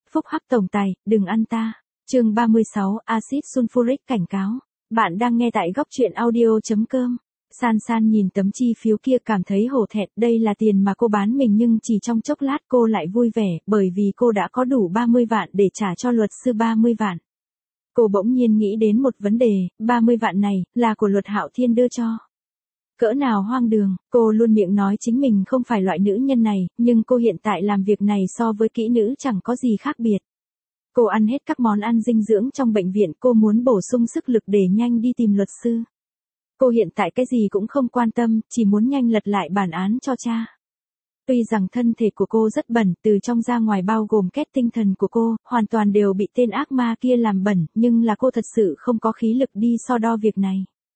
Phúc hắc tổng tài, đừng ăn ta. Chương 36, axit sulfuric cảnh cáo. Bạn đang nghe tại góc truyện audio.com. San San nhìn tấm chi phiếu kia cảm thấy hổ thẹn, đây là tiền mà cô bán mình nhưng chỉ trong chốc lát cô lại vui vẻ, bởi vì cô đã có đủ 30 vạn để trả cho luật sư 30 vạn. Cô bỗng nhiên nghĩ đến một vấn đề, 30 vạn này, là của Luật Hạo Thiên đưa cho. Cỡ nào hoang đường, cô luôn miệng nói chính mình không phải loại nữ nhân này, nhưng cô hiện tại làm việc này so với kỹ nữ chẳng có gì khác biệt. Cô ăn hết các món ăn dinh dưỡng trong bệnh viện, cô muốn bổ sung sức lực để nhanh đi tìm luật sư. Cô hiện tại cái gì cũng không quan tâm, chỉ muốn nhanh lật lại bản án cho cha. Tuy rằng thân thể của cô rất bẩn, từ trong ra ngoài bao gồm kết tinh thần của cô, hoàn toàn đều bị tên ác ma kia làm bẩn, nhưng là cô thật sự không có khí lực đi so đo việc này.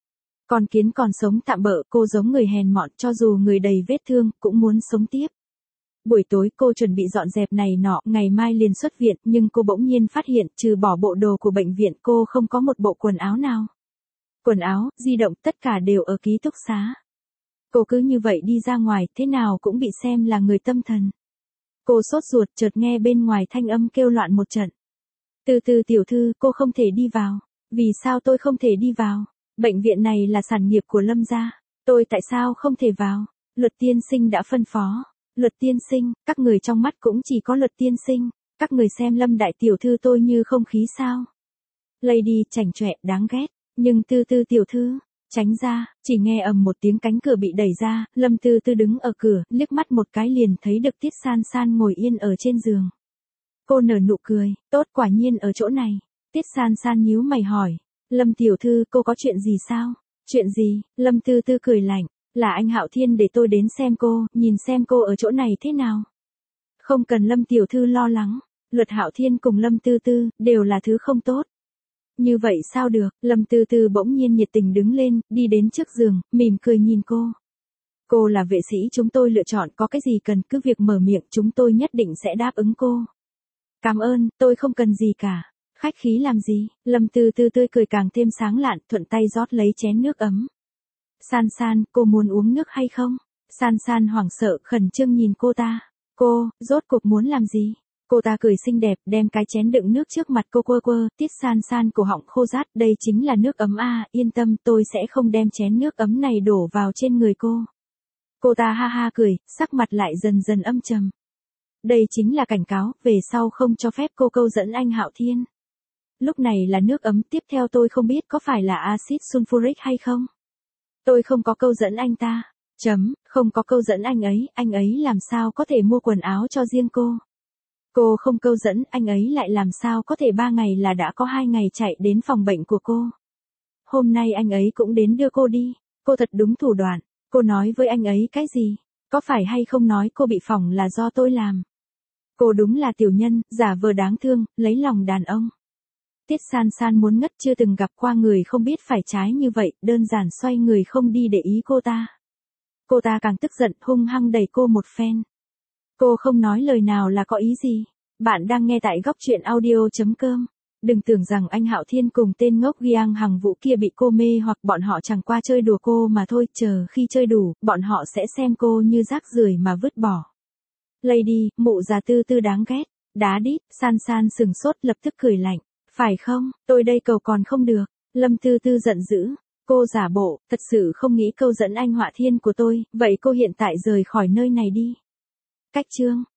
Con kiến còn sống tạm bợ, cô giống người hèn mọn, cho dù người đầy vết thương, cũng muốn sống tiếp. Buổi tối cô chuẩn bị dọn dẹp này nọ, ngày mai liền xuất viện, nhưng cô bỗng nhiên phát hiện, trừ bỏ bộ đồ của bệnh viện, cô không có một bộ quần áo nào. Quần áo, di động, tất cả đều ở ký túc xá. Cô cứ như vậy đi ra ngoài, thế nào cũng bị xem là người tâm thần. Cô sốt ruột, chợt nghe bên ngoài thanh âm kêu loạn một trận. Từ từ tiểu thư, cô không thể đi vào. Vì sao tôi không thể đi vào? Bệnh viện này là sản nghiệp của Lâm gia. Tôi tại sao không thể vào? Luật tiên sinh đã phân phó. Luật tiên sinh, các người trong mắt cũng chỉ có luật tiên sinh. Các người xem Lâm đại tiểu thư tôi như không khí sao? Lady chảnh chọe, đáng ghét. Nhưng Tư Tư tiểu thư, tránh ra, chỉ nghe ầm một tiếng cánh cửa bị đẩy ra, Lâm Tư Tư đứng ở cửa, liếc mắt một cái liền thấy được Tiết San San ngồi yên ở trên giường. Cô nở nụ cười, tốt quả nhiên ở chỗ này. Tiết San San nhíu mày hỏi, Lâm tiểu thư cô có chuyện gì sao? Chuyện gì? Lâm Tư Tư cười lạnh, là anh Hạo Thiên để tôi đến xem cô, nhìn xem cô ở chỗ này thế nào. Không cần Lâm tiểu thư lo lắng, Luật Hạo Thiên cùng Lâm Tư Tư, đều là thứ không tốt. Như vậy sao được, Lâm Tư Tư bỗng nhiên nhiệt tình đứng lên, đi đến trước giường, mỉm cười nhìn cô. Cô là vệ sĩ chúng tôi lựa chọn, có cái gì cần cứ việc mở miệng, chúng tôi nhất định sẽ đáp ứng cô. Cảm ơn, tôi không cần gì cả. Khách khí làm gì? Lâm Tư Tư tươi cười càng thêm sáng lạn, thuận tay rót lấy chén nước ấm. San San, cô muốn uống nước hay không? San San hoảng sợ, khẩn trương nhìn cô ta. Cô, rốt cuộc muốn làm gì? Cô ta cười xinh đẹp, đem cái chén đựng nước trước mặt cô quơ quơ, Tiết San San cổ họng khô rát, đây chính là nước ấm à, yên tâm, tôi sẽ không đem chén nước ấm này đổ vào trên người cô. Cô ta ha ha cười, sắc mặt lại dần dần âm trầm. Đây chính là cảnh cáo, về sau không cho phép cô câu dẫn anh Hạo Thiên. Lúc này là nước ấm, tiếp theo tôi không biết có phải là axit sulfuric hay không. Tôi không có câu dẫn anh ta. Không có câu dẫn anh ấy làm sao có thể mua quần áo cho riêng cô. Cô không câu dẫn, anh ấy lại làm sao có thể 3 ngày là đã có 2 ngày chạy đến phòng bệnh của cô. Hôm nay anh ấy cũng đến đưa cô đi. Cô thật đúng thủ đoạn. Cô nói với anh ấy cái gì? Có phải hay không nói cô bị phỏng là do tôi làm? Cô đúng là tiểu nhân, giả vờ đáng thương, lấy lòng đàn ông. Tiết San San muốn ngất, chưa từng gặp qua người không biết phải trái như vậy, đơn giản xoay người không đi để ý cô ta. Cô ta càng tức giận, hung hăng đẩy cô một phen. Cô không nói lời nào là có ý gì. Bạn đang nghe tại góc truyện audio.com. Đừng tưởng rằng anh Hạo Thiên cùng tên ngốc Giang Hằng Vũ kia bị cô mê hoặc bọn họ chẳng qua chơi đùa cô mà thôi, chờ khi chơi đủ, bọn họ sẽ xem cô như rác rưởi mà vứt bỏ. Lady, mụ già Tư Tư đáng ghét. Đá đít, San San sừng sốt lập tức cười lạnh. Phải không, tôi đây cầu còn không được. Lâm Tư Tư giận dữ. Cô giả bộ, thật sự không nghĩ câu dẫn anh Hạo Thiên của tôi, vậy cô hiện tại rời khỏi nơi này đi. Cách chương.